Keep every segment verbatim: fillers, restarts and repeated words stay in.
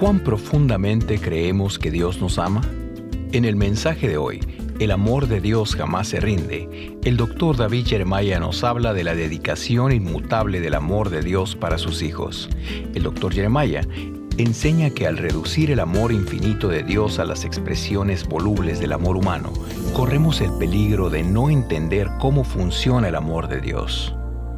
¿Cuán profundamente creemos que Dios nos ama? En el mensaje de hoy, El amor de Dios jamás se rinde, el doctor David Jeremiah nos habla de la dedicación inmutable del amor de Dios para sus hijos. El doctor Jeremiah enseña que al reducir el amor infinito de Dios a las expresiones volubles del amor humano, corremos el peligro de no entender cómo funciona el amor de Dios.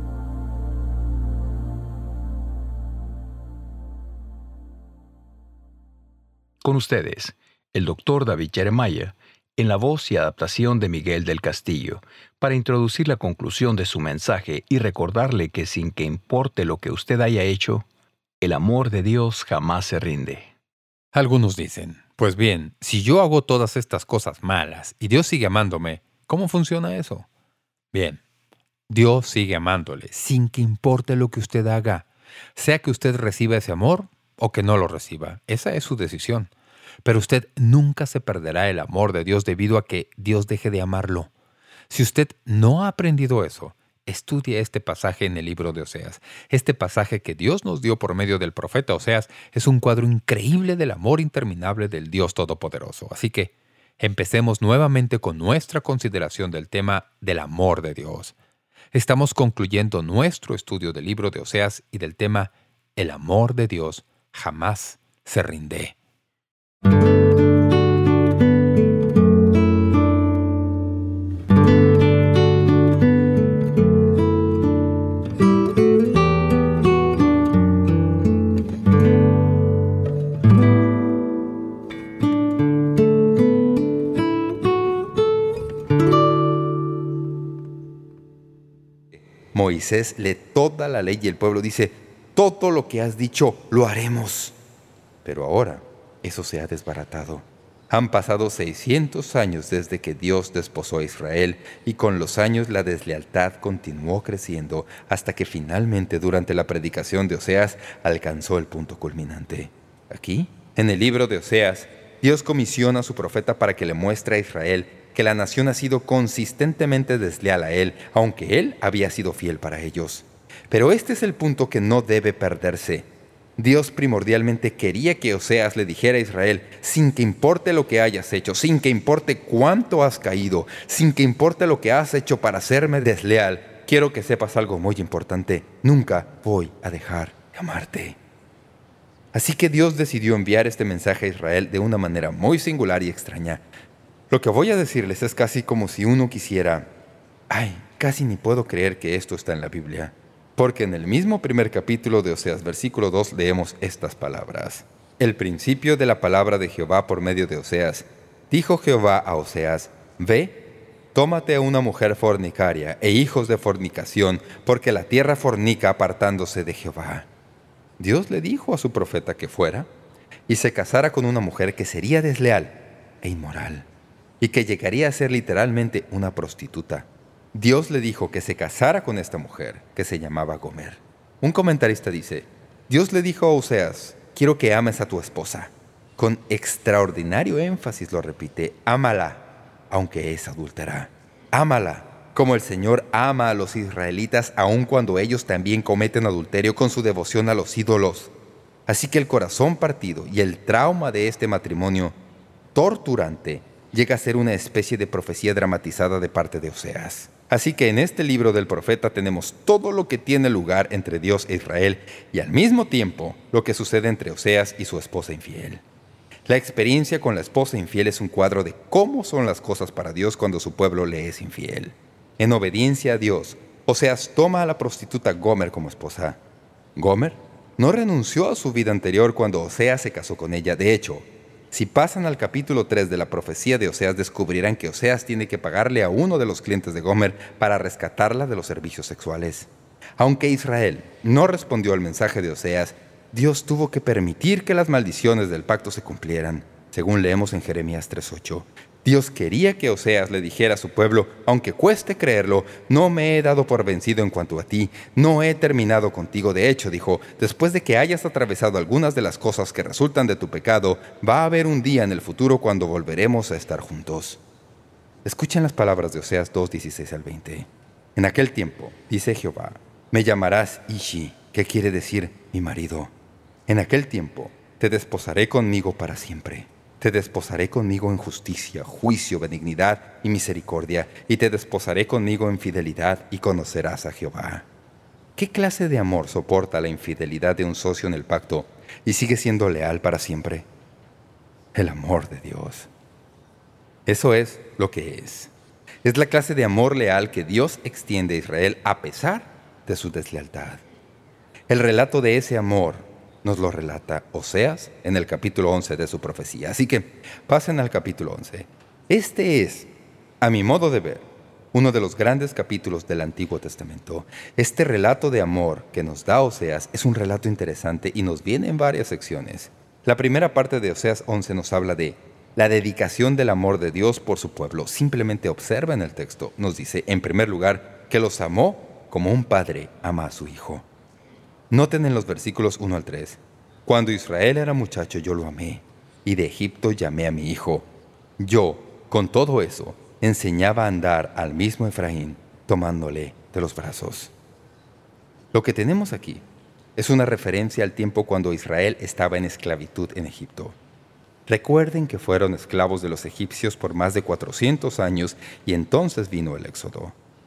Con ustedes, el doctor David Jeremiah, en la voz y adaptación de Miguel del Castillo, para introducir la conclusión de su mensaje y recordarle que sin que importe lo que usted haya hecho, el amor de Dios jamás se rinde. Algunos dicen, pues bien, si yo hago todas estas cosas malas y Dios sigue amándome, ¿cómo funciona eso? Bien, Dios sigue amándole sin que importe lo que usted haga, sea que usted reciba ese amor o que no lo reciba. Esa es su decisión. Pero usted nunca se perderá el amor de Dios debido a que Dios deje de amarlo. Si usted no ha aprendido eso, estudie este pasaje en el libro de Oseas. Este pasaje que Dios nos dio por medio del profeta Oseas es un cuadro increíble del amor interminable del Dios Todopoderoso. Así que empecemos nuevamente con nuestra consideración del tema del amor de Dios. Estamos concluyendo nuestro estudio del libro de Oseas y del tema El amor de Dios jamás se rinde. Moisés lee toda la ley y el pueblo dice, todo lo que has dicho lo haremos. Pero ahora eso se ha desbaratado. Han pasado seiscientos años desde que Dios desposó a Israel y con los años la deslealtad continuó creciendo hasta que finalmente durante la predicación de Oseas alcanzó el punto culminante. Aquí, en el libro de Oseas, Dios comisiona a su profeta para que le muestre a Israel que la nación ha sido consistentemente desleal a él, aunque él había sido fiel para ellos. Pero este es el punto que no debe perderse. Dios primordialmente quería que Oseas le dijera a Israel, sin que importe lo que hayas hecho, sin que importe cuánto has caído, sin que importe lo que has hecho para hacerme desleal, quiero que sepas algo muy importante. Nunca voy a dejar de amarte. Así que Dios decidió enviar este mensaje a Israel de una manera muy singular y extraña. Lo que voy a decirles es casi como si uno quisiera, ¡ay, casi ni puedo creer que esto está en la Biblia! Porque en el mismo primer capítulo de Oseas, versículo dos, leemos estas palabras. El principio de la palabra de Jehová por medio de Oseas. Dijo Jehová a Oseas, ve, tómate a una mujer fornicaria e hijos de fornicación, porque la tierra fornica apartándose de Jehová. Dios le dijo a su profeta que fuera y se casara con una mujer que sería desleal e inmoral y que llegaría a ser literalmente una prostituta. Dios le dijo que se casara con esta mujer, que se llamaba Gomer. Un comentarista dice, Dios le dijo a Oseas, quiero que ames a tu esposa. Con extraordinario énfasis lo repite, ámala, aunque es adúltera. Ámala, como el Señor ama a los israelitas, aun cuando ellos también cometen adulterio con su devoción a los ídolos. Así que el corazón partido y el trauma de este matrimonio torturante llega a ser una especie de profecía dramatizada de parte de Oseas. Así que en este libro del profeta tenemos todo lo que tiene lugar entre Dios e Israel y al mismo tiempo lo que sucede entre Oseas y su esposa infiel. La experiencia con la esposa infiel es un cuadro de cómo son las cosas para Dios cuando su pueblo le es infiel. En obediencia a Dios, Oseas toma a la prostituta Gomer como esposa. Gomer no renunció a su vida anterior cuando Oseas se casó con ella. De hecho, si pasan al capítulo tres de la profecía de Oseas, descubrirán que Oseas tiene que pagarle a uno de los clientes de Gomer para rescatarla de los servicios sexuales. Aunque Israel no respondió al mensaje de Oseas, Dios tuvo que permitir que las maldiciones del pacto se cumplieran, según leemos en Jeremías tres ocho. Dios quería que Oseas le dijera a su pueblo, aunque cueste creerlo, no me he dado por vencido en cuanto a ti, no he terminado contigo. De hecho, dijo, después de que hayas atravesado algunas de las cosas que resultan de tu pecado, va a haber un día en el futuro cuando volveremos a estar juntos. Escuchen las palabras de Oseas dos, dieciséis al veinte. En aquel tiempo, dice Jehová, me llamarás Ishi, que quiere decir mi marido. En aquel tiempo te desposaré conmigo para siempre. Te desposaré conmigo en justicia, juicio, benignidad y misericordia, y te desposaré conmigo en fidelidad, y conocerás a Jehová. ¿Qué clase de amor soporta la infidelidad de un socio en el pacto y sigue siendo leal para siempre? El amor de Dios. Eso es lo que es. Es la clase de amor leal que Dios extiende a Israel a pesar de su deslealtad. El relato de ese amor nos lo relata Oseas en el capítulo once de su profecía. Así que pasen al capítulo once. Este es, a mi modo de ver, uno de los grandes capítulos del Antiguo Testamento. Este relato de amor que nos da Oseas es un relato interesante y nos viene en varias secciones. La primera parte de Oseas once nos habla de la dedicación del amor de Dios por su pueblo. Simplemente observa en el texto. Nos dice, en primer lugar, que los amó como un padre ama a su hijo. Noten en los versículos uno al tres. Cuando Israel era muchacho yo lo amé, y de Egipto llamé a mi hijo. Yo, con todo eso, enseñaba a andar al mismo Efraín, tomándole de los brazos. Lo que tenemos aquí es una referencia al tiempo cuando Israel estaba en esclavitud en Egipto. Recuerden que fueron esclavos de los egipcios por más de cuatrocientos años y entonces vino el éxodo.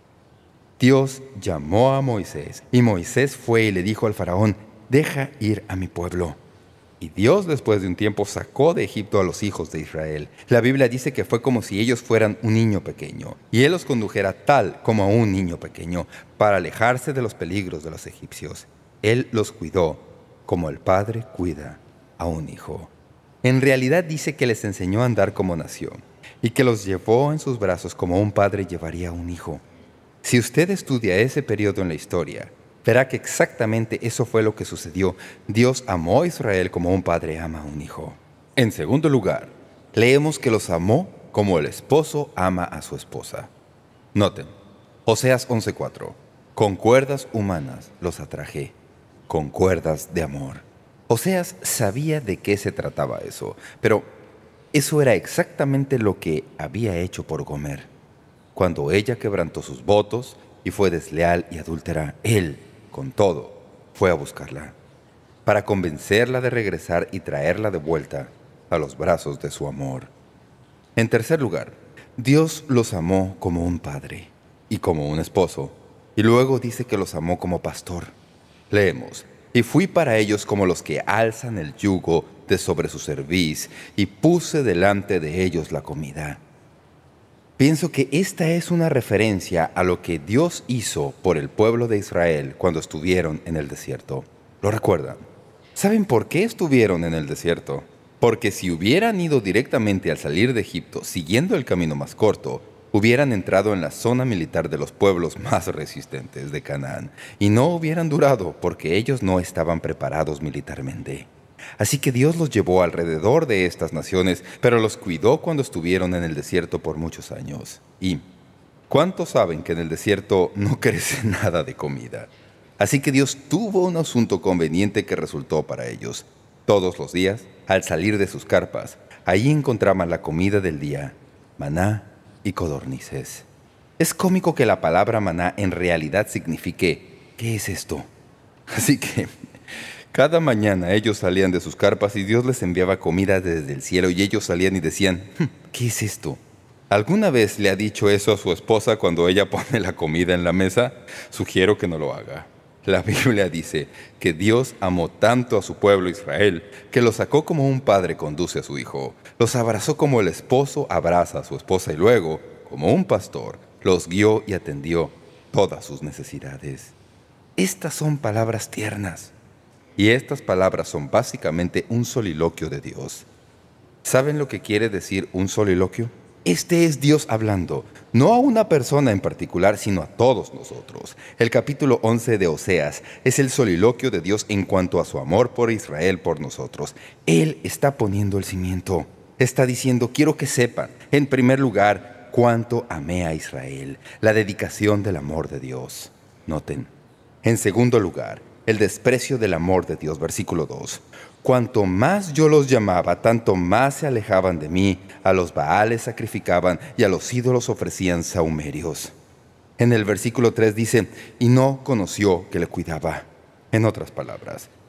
Dios llamó a Moisés y Moisés fue y le dijo al faraón, «Deja ir a mi pueblo». Y Dios después de un tiempo sacó de Egipto a los hijos de Israel. La Biblia dice que fue como si ellos fueran un niño pequeño, y Él los condujera tal como a un niño pequeño, para alejarse de los peligros de los egipcios. Él los cuidó como el padre cuida a un hijo. En realidad dice que les enseñó a andar como nación, y que los llevó en sus brazos como un padre llevaría a un hijo. Si usted estudia ese periodo en la historia, verá que exactamente eso fue lo que sucedió. Dios amó a Israel como un padre ama a un hijo. En segundo lugar, leemos que los amó como el esposo ama a su esposa. Noten, Oseas once cuatro. Con cuerdas humanas los atraje, con cuerdas de amor. Oseas sabía de qué se trataba eso, pero eso era exactamente lo que había hecho por Gomer. Cuando ella quebrantó sus votos y fue desleal y adúltera, él, con todo, fue a buscarla, para convencerla de regresar y traerla de vuelta a los brazos de su amor. En tercer lugar, Dios los amó como un padre y como un esposo, y luego dice que los amó como pastor. Leemos, «Y fui para ellos como los que alzan el yugo de sobre su cerviz, y puse delante de ellos la comida». Pienso que esta es una referencia a lo que Dios hizo por el pueblo de Israel cuando estuvieron en el desierto. ¿Lo recuerdan? ¿Saben por qué estuvieron en el desierto? Porque si hubieran ido directamente al salir de Egipto siguiendo el camino más corto, hubieran entrado en la zona militar de los pueblos más resistentes de Canaán y no hubieran durado porque ellos no estaban preparados militarmente. Así que Dios los llevó alrededor de estas naciones, pero los cuidó cuando estuvieron en el desierto por muchos años. ¿Y cuántos saben que en el desierto no crece nada de comida? Así que Dios tuvo un asunto conveniente que resultó para ellos. Todos los días, al salir de sus carpas, allí encontraban la comida del día, maná y codornices. Es cómico que la palabra maná en realidad signifique ¿qué es esto? Así que cada mañana ellos salían de sus carpas y Dios les enviaba comida desde el cielo y ellos salían y decían, ¿qué es esto? ¿Alguna vez le ha dicho eso a su esposa cuando ella pone la comida en la mesa? Sugiero que no lo haga. La Biblia dice que Dios amó tanto a su pueblo Israel que los sacó como un padre conduce a su hijo. Los abrazó como el esposo abraza a su esposa y luego, como un pastor, los guió y atendió todas sus necesidades. Estas son palabras tiernas. Y estas palabras son básicamente un soliloquio de Dios. ¿Saben lo que quiere decir un soliloquio? Este es Dios hablando, no a una persona en particular, sino a todos nosotros. El capítulo once de Oseas es el soliloquio de Dios en cuanto a su amor por Israel por nosotros. Él está poniendo el cimiento. Está diciendo, quiero que sepan, en primer lugar, cuánto amé a Israel, la dedicación del amor de Dios. Noten. En segundo lugar, el desprecio del amor de Dios, versículo dos. Cuanto más yo los llamaba, tanto más se alejaban de mí. A los Baales sacrificaban y a los ídolos ofrecían sahumerios. En el versículo tres dice, y no conoció que le cuidaba. En otras palabras,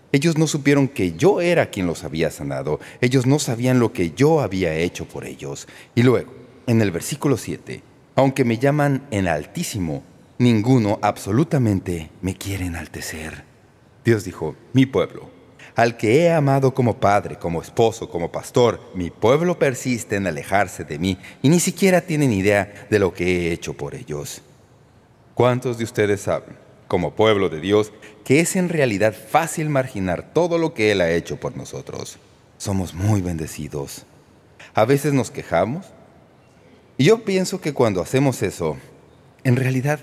Ellos no supieron que yo era quien los había sanado. Ellos no sabían lo que yo había hecho por ellos. Y luego, en el versículo siete, aunque me llaman en altísimo, ninguno absolutamente me quiere enaltecer. Dios dijo, mi pueblo, al que he amado como padre, como esposo, como pastor, mi pueblo persiste en alejarse de mí y ni siquiera tienen idea de lo que he hecho por ellos. ¿Cuántos de ustedes saben, como pueblo de Dios, que es en realidad fácil marginar todo lo que Él ha hecho por nosotros? Somos muy bendecidos. A veces nos quejamos, y yo pienso que cuando hacemos eso, en realidad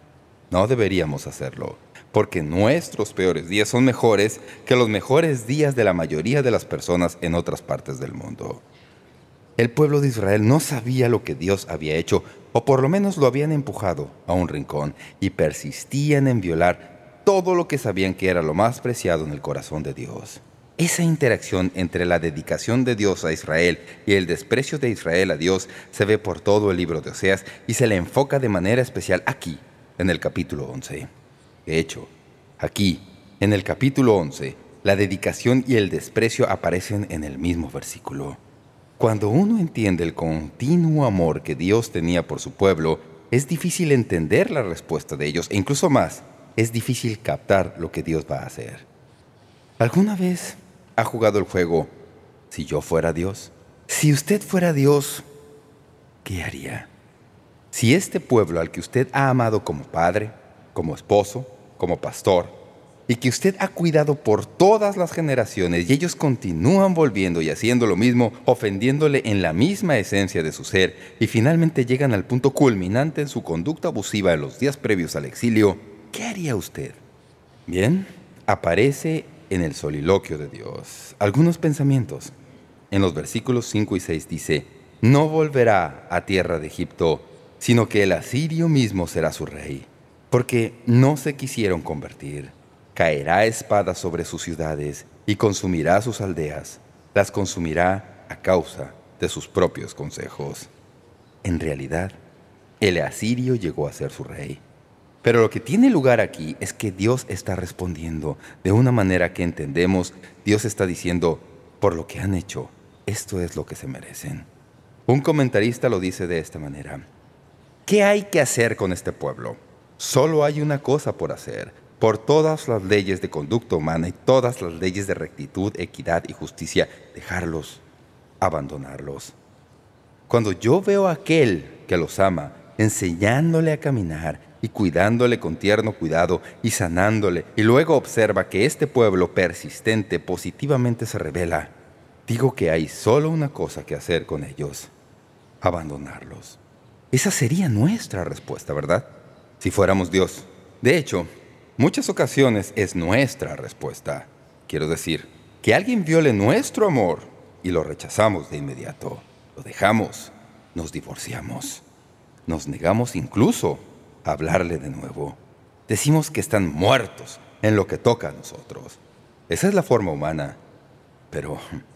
no deberíamos hacerlo, porque nuestros peores días son mejores que los mejores días de la mayoría de las personas en otras partes del mundo. El pueblo de Israel no sabía lo que Dios había hecho, o por lo menos lo habían empujado a un rincón, y persistían en violar todo lo que sabían que era lo más preciado en el corazón de Dios. Esa interacción entre la dedicación de Dios a Israel y el desprecio de Israel a Dios se ve por todo el libro de Oseas y se le enfoca de manera especial aquí, en el capítulo once. De hecho, aquí, en el capítulo once, la dedicación y el desprecio aparecen en el mismo versículo. Cuando uno entiende el continuo amor que Dios tenía por su pueblo, es difícil entender la respuesta de ellos, e incluso más, es difícil captar lo que Dios va a hacer. ¿Alguna vez ha jugado el juego «Si yo fuera Dios»? Si usted fuera Dios, ¿qué haría? Si este pueblo al que usted ha amado como padre, como esposo, como pastor, y que usted ha cuidado por todas las generaciones, y ellos continúan volviendo y haciendo lo mismo, ofendiéndole en la misma esencia de su ser, y finalmente llegan al punto culminante en su conducta abusiva en los días previos al exilio, ¿qué haría usted? Bien, aparece en el soliloquio de Dios algunos pensamientos. En los versículos cinco y seis dice, «No volverá a tierra de Egipto, sino que el asirio mismo será su rey, porque no se quisieron convertir. Caerá espada sobre sus ciudades y consumirá sus aldeas, las consumirá a causa de sus propios consejos». En realidad, el asirio llegó a ser su rey. Pero lo que tiene lugar aquí es que Dios está respondiendo de una manera que entendemos. Dios está diciendo, por lo que han hecho, esto es lo que se merecen. Un comentarista lo dice de esta manera. ¿Qué hay que hacer con este pueblo? Solo hay una cosa por hacer. Por todas las leyes de conducta humana y todas las leyes de rectitud, equidad y justicia, dejarlos, abandonarlos. Cuando yo veo a aquel que los ama, enseñándole a caminar y cuidándole con tierno cuidado y sanándole, y luego observa que este pueblo persistente positivamente se rebela, digo que hay solo una cosa que hacer con ellos: abandonarlos. Esa sería nuestra respuesta, ¿verdad? Si fuéramos Dios. De hecho, muchas ocasiones es nuestra respuesta. Quiero decir, que alguien viole nuestro amor y lo rechazamos de inmediato. Lo dejamos, nos divorciamos, nos negamos incluso a hablarle de nuevo. Decimos que están muertos en lo que toca a nosotros. Esa es la forma humana, pero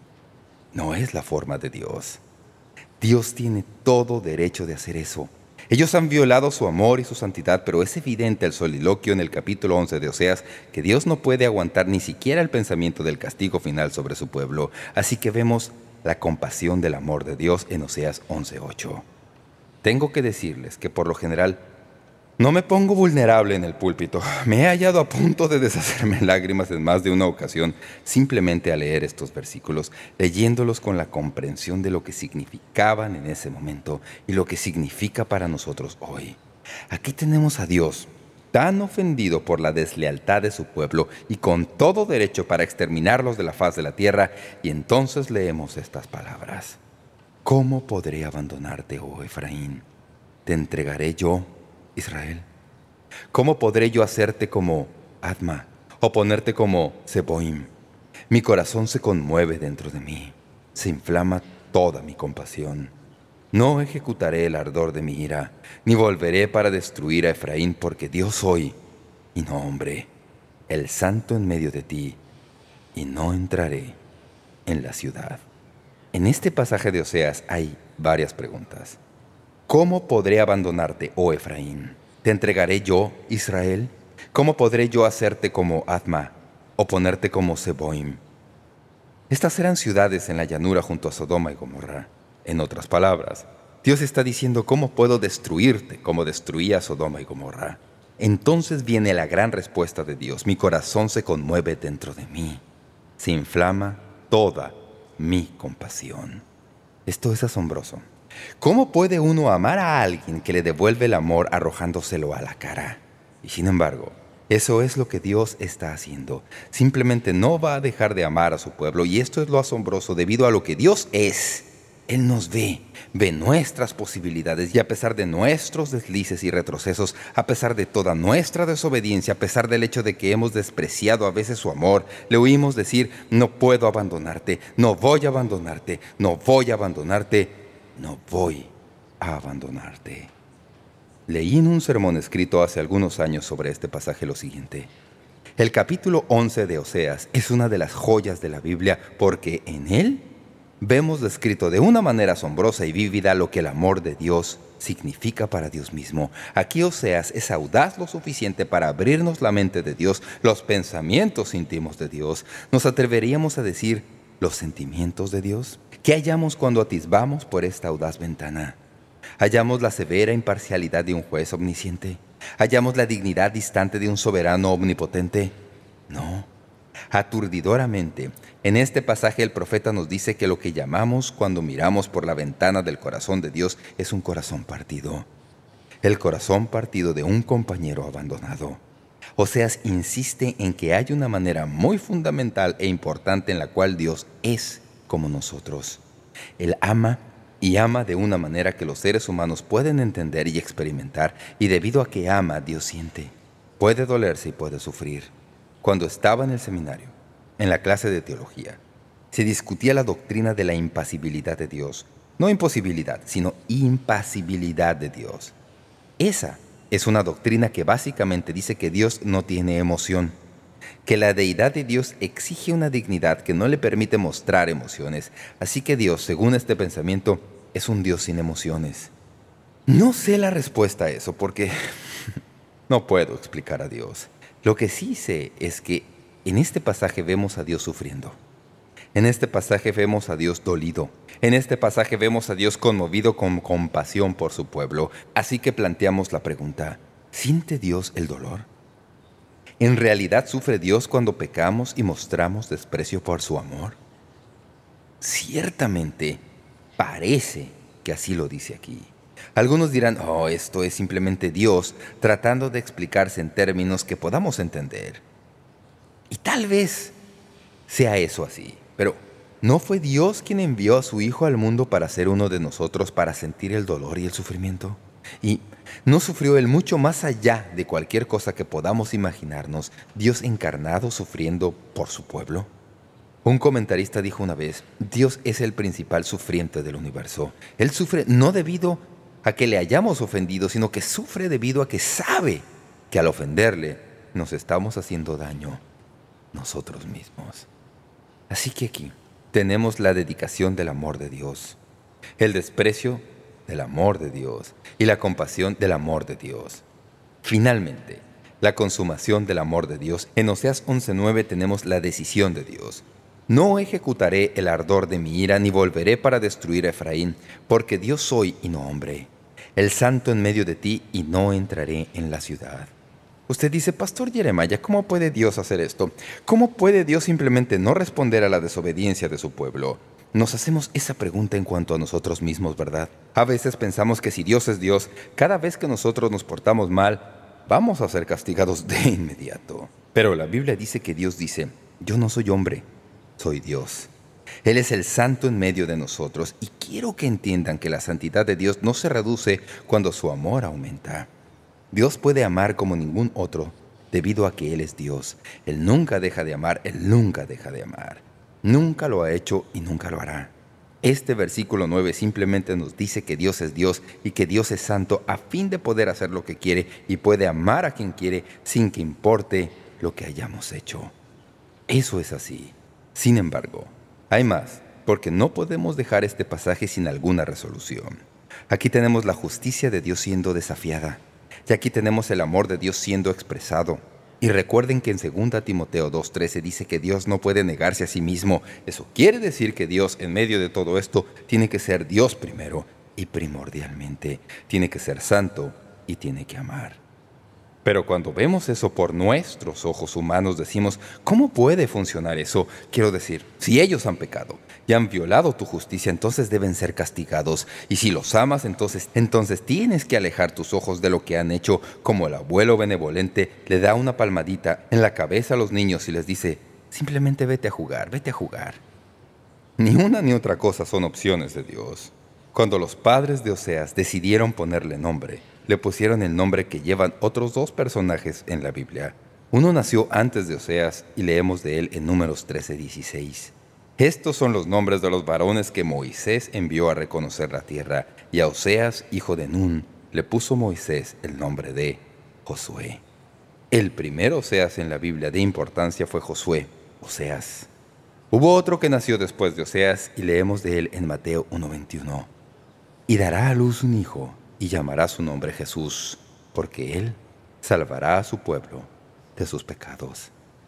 no es la forma de Dios. Dios tiene todo derecho de hacer eso. Ellos han violado su amor y su santidad, pero es evidente el soliloquio en el capítulo once de Oseas que Dios no puede aguantar ni siquiera el pensamiento del castigo final sobre su pueblo. Así que vemos la compasión del amor de Dios en Oseas once ocho. Tengo que decirles que por lo general no me pongo vulnerable en el púlpito. Me he hallado a punto de deshacerme en lágrimas en más de una ocasión simplemente al leer estos versículos, leyéndolos con la comprensión de lo que significaban en ese momento y lo que significa para nosotros hoy. Aquí tenemos a Dios tan ofendido por la deslealtad de su pueblo y con todo derecho para exterminarlos de la faz de la tierra, y entonces leemos estas palabras. ¿Cómo podré abandonarte, oh Efraín? ¿Te entregaré yo, Israel? ¿Cómo podré yo hacerte como Adma o ponerte como Zeboim? Mi corazón se conmueve dentro de mí, se inflama toda mi compasión. No ejecutaré el ardor de mi ira, ni volveré para destruir a Efraín, porque Dios soy, y no hombre, el santo en medio de ti, y no entraré en la ciudad. En este pasaje de Oseas hay varias preguntas. ¿Cómo podré abandonarte, oh Efraín? ¿Te entregaré yo, Israel? ¿Cómo podré yo hacerte como Adma? o ponerte como Zeboim. Estas eran ciudades en la llanura junto a Sodoma y Gomorra. En otras palabras, Dios está diciendo cómo puedo destruirte como destruía a Sodoma y Gomorra. Entonces viene la gran respuesta de Dios. Mi corazón se conmueve dentro de mí. Se inflama toda mi compasión. Esto es asombroso. ¿Cómo puede uno amar a alguien que le devuelve el amor arrojándoselo a la cara? Y sin embargo, eso es lo que Dios está haciendo. Simplemente no va a dejar de amar a su pueblo, y esto es lo asombroso debido a lo que Dios es. Él nos ve, ve nuestras posibilidades, y a pesar de nuestros deslices y retrocesos, a pesar de toda nuestra desobediencia, a pesar del hecho de que hemos despreciado a veces su amor, le oímos decir: no puedo abandonarte, no voy a abandonarte, no voy a abandonarte, no voy a abandonarte. Leí en un sermón escrito hace algunos años sobre este pasaje lo siguiente: el capítulo once de Oseas es una de las joyas de la Biblia porque en él vemos descrito de una manera asombrosa y vívida lo que el amor de Dios significa para Dios mismo. Aquí Oseas es audaz lo suficiente para abrirnos la mente de Dios, los pensamientos íntimos de Dios. ¿Nos atreveríamos a decir los sentimientos de Dios? ¿Qué hallamos cuando atisbamos por esta audaz ventana? ¿Hallamos la severa imparcialidad de un juez omnisciente? ¿Hallamos la dignidad distante de un soberano omnipotente? No. Aturdidoramente, en este pasaje el profeta nos dice que lo que llamamos cuando miramos por la ventana del corazón de Dios es un corazón partido. El corazón partido de un compañero abandonado. Oseas insiste en que hay una manera muy fundamental e importante en la cual Dios es como nosotros. Él ama y ama de una manera que los seres humanos pueden entender y experimentar, y debido a que ama, Dios siente. Puede dolerse y puede sufrir. Cuando estaba en el seminario, en la clase de teología, se discutía la doctrina de la impasibilidad de Dios. No imposibilidad, sino impasibilidad de Dios. Esa es una doctrina que básicamente dice que Dios no tiene emoción, que la deidad de Dios exige una dignidad que no le permite mostrar emociones. Así que Dios, según este pensamiento, es un Dios sin emociones. No sé la respuesta a eso porque no puedo explicar a Dios. Lo que sí sé es que en este pasaje vemos a Dios sufriendo. En este pasaje vemos a Dios dolido. En este pasaje vemos a Dios conmovido con compasión por su pueblo. Así que planteamos la pregunta: ¿siente Dios el dolor? ¿En realidad sufre Dios cuando pecamos y mostramos desprecio por su amor? Ciertamente, parece que así lo dice aquí. Algunos dirán: oh, esto es simplemente Dios tratando de explicarse en términos que podamos entender. Y tal vez sea eso así, pero ¿no fue Dios quien envió a su Hijo al mundo para ser uno de nosotros, para sentir el dolor y el sufrimiento? ¿Y no sufrió Él mucho más allá de cualquier cosa que podamos imaginarnos, Dios encarnado sufriendo por su pueblo? Un comentarista dijo una vez: Dios es el principal sufriente del universo. Él sufre no debido a que le hayamos ofendido, sino que sufre debido a que sabe que al ofenderle nos estamos haciendo daño nosotros mismos. Así que aquí tenemos la dedicación del amor de Dios, el desprecio del amor de Dios y la compasión del amor de Dios. Finalmente, la consumación del amor de Dios. En Oseas once nueve tenemos la decisión de Dios. No ejecutaré el ardor de mi ira, ni volveré para destruir a Efraín, porque Dios soy y no hombre, el santo en medio de ti, y no entraré en la ciudad. Usted dice: Pastor Jeremiah, ¿cómo puede Dios hacer esto? ¿Cómo puede Dios simplemente no responder a la desobediencia de su pueblo? Nos hacemos esa pregunta en cuanto a nosotros mismos, ¿verdad? A veces pensamos que si Dios es Dios, cada vez que nosotros nos portamos mal, vamos a ser castigados de inmediato. Pero la Biblia dice que Dios dice: yo no soy hombre, soy Dios. Él es el santo en medio de nosotros, y quiero que entiendan que la santidad de Dios no se reduce cuando su amor aumenta. Dios puede amar como ningún otro debido a que Él es Dios. Él nunca deja de amar, Él nunca deja de amar. Nunca lo ha hecho y nunca lo hará. Este versículo nueve simplemente nos dice que Dios es Dios y que Dios es santo a fin de poder hacer lo que quiere y puede amar a quien quiere sin que importe lo que hayamos hecho. Eso es así. Sin embargo, hay más, porque no podemos dejar este pasaje sin alguna resolución. Aquí tenemos la justicia de Dios siendo desafiada, y aquí tenemos el amor de Dios siendo expresado. Y recuerden que en segunda Timoteo dos trece dice que Dios no puede negarse a sí mismo. Eso quiere decir que Dios, en medio de todo esto, tiene que ser Dios primero y primordialmente. Tiene que ser santo y tiene que amar. Pero cuando vemos eso por nuestros ojos humanos, decimos, ¿cómo puede funcionar eso? Quiero decir, si ellos han pecado y han violado tu justicia, entonces deben ser castigados. Y si los amas, entonces, entonces tienes que alejar tus ojos de lo que han hecho, como el abuelo benevolente le da una palmadita en la cabeza a los niños y les dice, simplemente vete a jugar, vete a jugar. Ni una ni otra cosa son opciones de Dios. Cuando los padres de Oseas decidieron ponerle nombre, le pusieron el nombre que llevan otros dos personajes en la Biblia. Uno nació antes de Oseas y leemos de él en Números trece dieciséis. Estos son los nombres de los varones que Moisés envió a reconocer la tierra, y a Oseas, hijo de Nun, le puso Moisés el nombre de Josué. El primer Oseas en la Biblia de importancia fue Josué, Oseas. Hubo otro que nació después de Oseas y leemos de él en Mateo uno veintiuno. Y dará a luz un hijo, y llamará su nombre Jesús, porque Él salvará a su pueblo de sus pecados.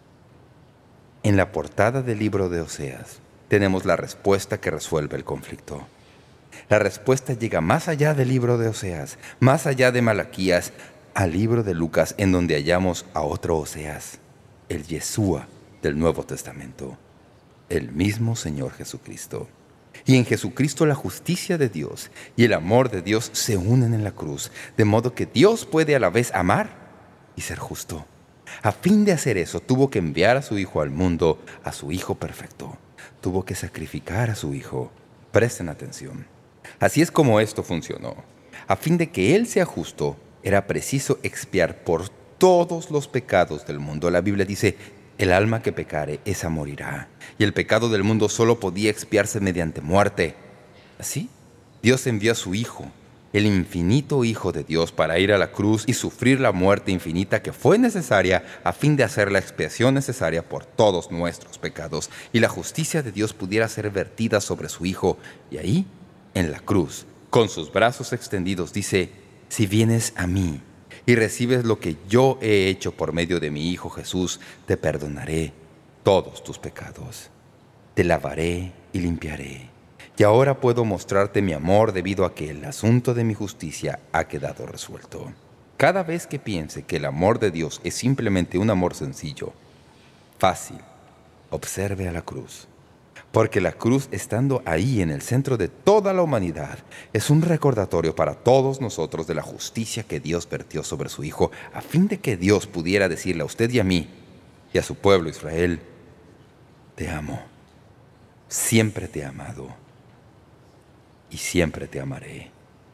En la portada del libro de Oseas tenemos la respuesta que resuelve el conflicto. La respuesta llega más allá del libro de Oseas, más allá de Malaquías, al libro de Lucas, en donde hallamos a otro Oseas, el Yeshua del Nuevo Testamento, el mismo Señor Jesucristo. Y en Jesucristo la justicia de Dios y el amor de Dios se unen en la cruz, de modo que Dios puede a la vez amar y ser justo. A fin de hacer eso, tuvo que enviar a su Hijo al mundo, a su Hijo perfecto. Tuvo que sacrificar a su Hijo. Presten atención. Así es como esto funcionó. A fin de que Él sea justo, era preciso expiar por todos los pecados del mundo. La Biblia dice, el alma que pecare, esa morirá. Y el pecado del mundo solo podía expiarse mediante muerte. Así, Dios envió a su Hijo, el infinito Hijo de Dios, para ir a la cruz y sufrir la muerte infinita que fue necesaria a fin de hacer la expiación necesaria por todos nuestros pecados, y la justicia de Dios pudiera ser vertida sobre su Hijo. Y ahí, en la cruz, con sus brazos extendidos, dice, si vienes a mí y recibes lo que yo he hecho por medio de mi Hijo Jesús, te perdonaré todos tus pecados. Te lavaré y limpiaré. Y ahora puedo mostrarte mi amor debido a que el asunto de mi justicia ha quedado resuelto. Cada vez que piense que el amor de Dios es simplemente un amor sencillo, fácil, observe a la cruz. Porque la cruz, estando ahí en el centro de toda la humanidad, es un recordatorio para todos nosotros de la justicia que Dios vertió sobre su Hijo, a fin de que Dios pudiera decirle a usted y a mí, y a su pueblo Israel, te amo, siempre te he amado, y siempre te amaré.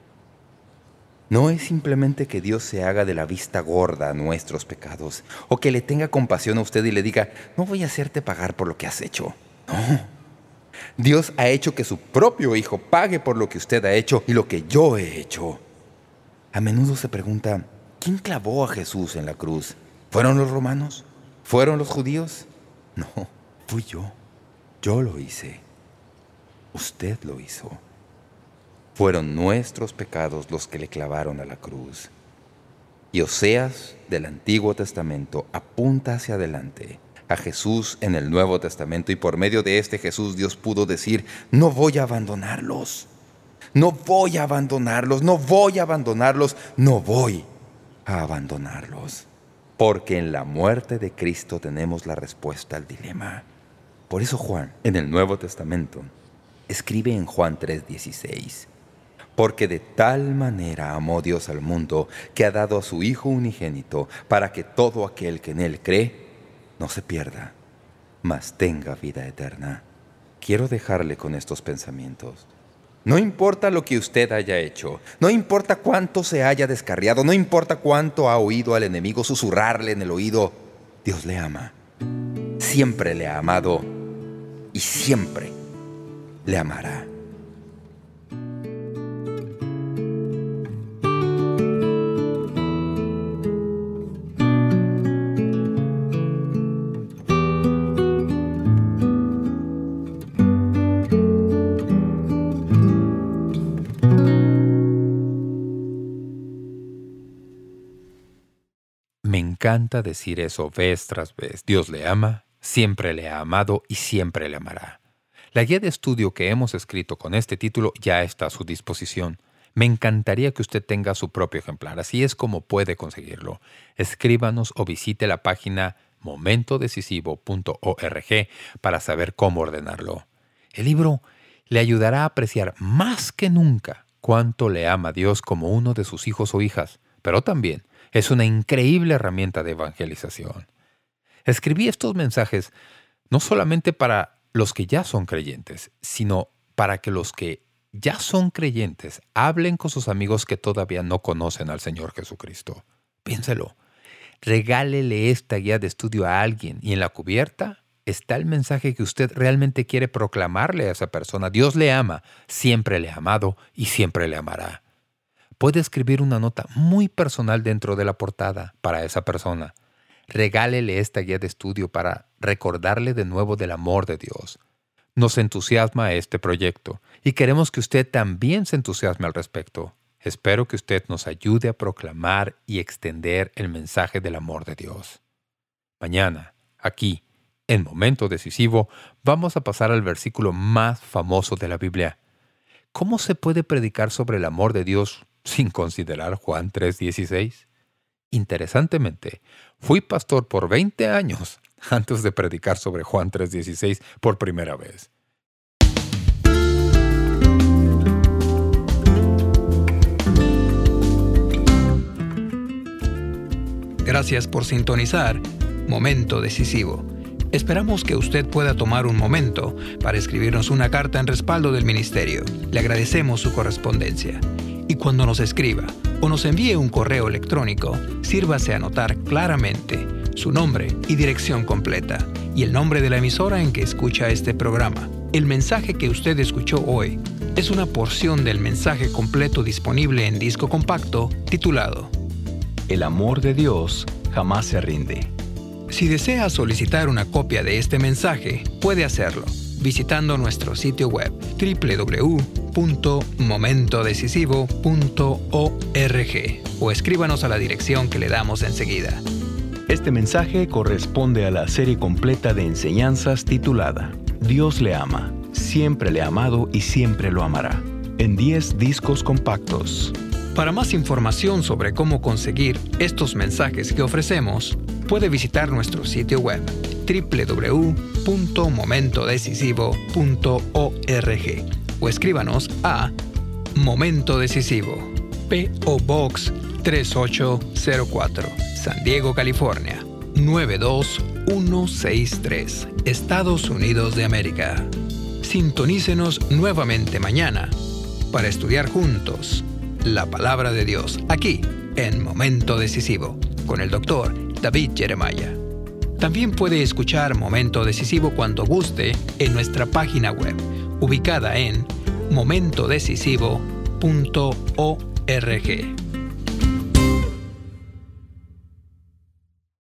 No es simplemente que Dios se haga de la vista gorda a nuestros pecados, o que le tenga compasión a usted y le diga, no voy a hacerte pagar por lo que has hecho. No. Dios ha hecho que su propio Hijo pague por lo que usted ha hecho y lo que yo he hecho. A menudo se pregunta, ¿quién clavó a Jesús en la cruz? ¿Fueron los romanos? ¿Fueron los judíos? No, fui yo. Yo lo hice. Usted lo hizo. Fueron nuestros pecados los que le clavaron a la cruz. Y Oseas del Antiguo Testamento apunta hacia adelante a Jesús en el Nuevo Testamento, y por medio de este Jesús Dios pudo decir, no voy a abandonarlos, no voy a abandonarlos, no voy a abandonarlos, no voy a abandonarlos. Porque en la muerte de Cristo tenemos la respuesta al dilema. Por eso Juan, en el Nuevo Testamento, escribe en Juan tres dieciséis, porque de tal manera amó Dios al mundo, que ha dado a su Hijo unigénito, para que todo aquel que en Él cree no se pierda, mas tenga vida eterna. Quiero dejarle con estos pensamientos. No importa lo que usted haya hecho, no importa cuánto se haya descarriado, no importa cuánto ha oído al enemigo susurrarle en el oído, Dios le ama. Siempre le ha amado y siempre le amará. Me encanta decir eso vez tras vez. Dios le ama, siempre le ha amado y siempre le amará. La guía de estudio que hemos escrito con este título ya está a su disposición. Me encantaría que usted tenga su propio ejemplar. Así es como puede conseguirlo. Escríbanos o visite la página momento decisivo punto org para saber cómo ordenarlo. El libro le ayudará a apreciar más que nunca cuánto le ama Dios como uno de sus hijos o hijas, pero también es una increíble herramienta de evangelización. Escribí estos mensajes no solamente para los que ya son creyentes, sino para que los que ya son creyentes hablen con sus amigos que todavía no conocen al Señor Jesucristo. Piénselo. Regálele esta guía de estudio a alguien y en la cubierta está el mensaje que usted realmente quiere proclamarle a esa persona. Dios le ama, siempre le ha amado y siempre le amará. Puede escribir una nota muy personal dentro de la portada para esa persona. Regálele esta guía de estudio para recordarle de nuevo del amor de Dios. Nos entusiasma este proyecto y queremos que usted también se entusiasme al respecto. Espero que usted nos ayude a proclamar y extender el mensaje del amor de Dios. Mañana, aquí, en Momento Decisivo, vamos a pasar al versículo más famoso de la Biblia. ¿Cómo se puede predicar sobre el amor de Dios sin considerar Juan tres dieciséis? Interesantemente, fui pastor por veinte años antes de predicar sobre Juan tres dieciséis por primera vez. Gracias por sintonizar Momento Decisivo. Esperamos que usted pueda tomar un momento para escribirnos una carta en respaldo del ministerio. Le agradecemos su correspondencia. Y cuando nos escriba o nos envíe un correo electrónico, sírvase a anotar claramente su nombre y dirección completa y el nombre de la emisora en que escucha este programa. El mensaje que usted escuchó hoy es una porción del mensaje completo disponible en disco compacto titulado El amor de Dios jamás se rinde. Si desea solicitar una copia de este mensaje, puede hacerlo visitando nuestro sitio web doble u doble u doble u punto momento decisivo punto org o escríbanos a la dirección que le damos enseguida. Este mensaje corresponde a la serie completa de enseñanzas titulada Dios le ama, siempre le ha amado y siempre lo amará, en diez discos compactos. Para más información sobre cómo conseguir estos mensajes que ofrecemos, puede visitar nuestro sitio web doble u doble u doble u punto momento decisivo punto org o escríbanos a Momento Decisivo, P O Box tres ocho cero cuatro, San Diego, California, nueve dos uno seis tres, Estados Unidos de América. Sintonícenos nuevamente mañana para estudiar juntos la Palabra de Dios, aquí en Momento Decisivo, con el doctor David Jeremiah. También puede escuchar Momento Decisivo cuando guste en nuestra página web, ubicada en momento decisivo punto org.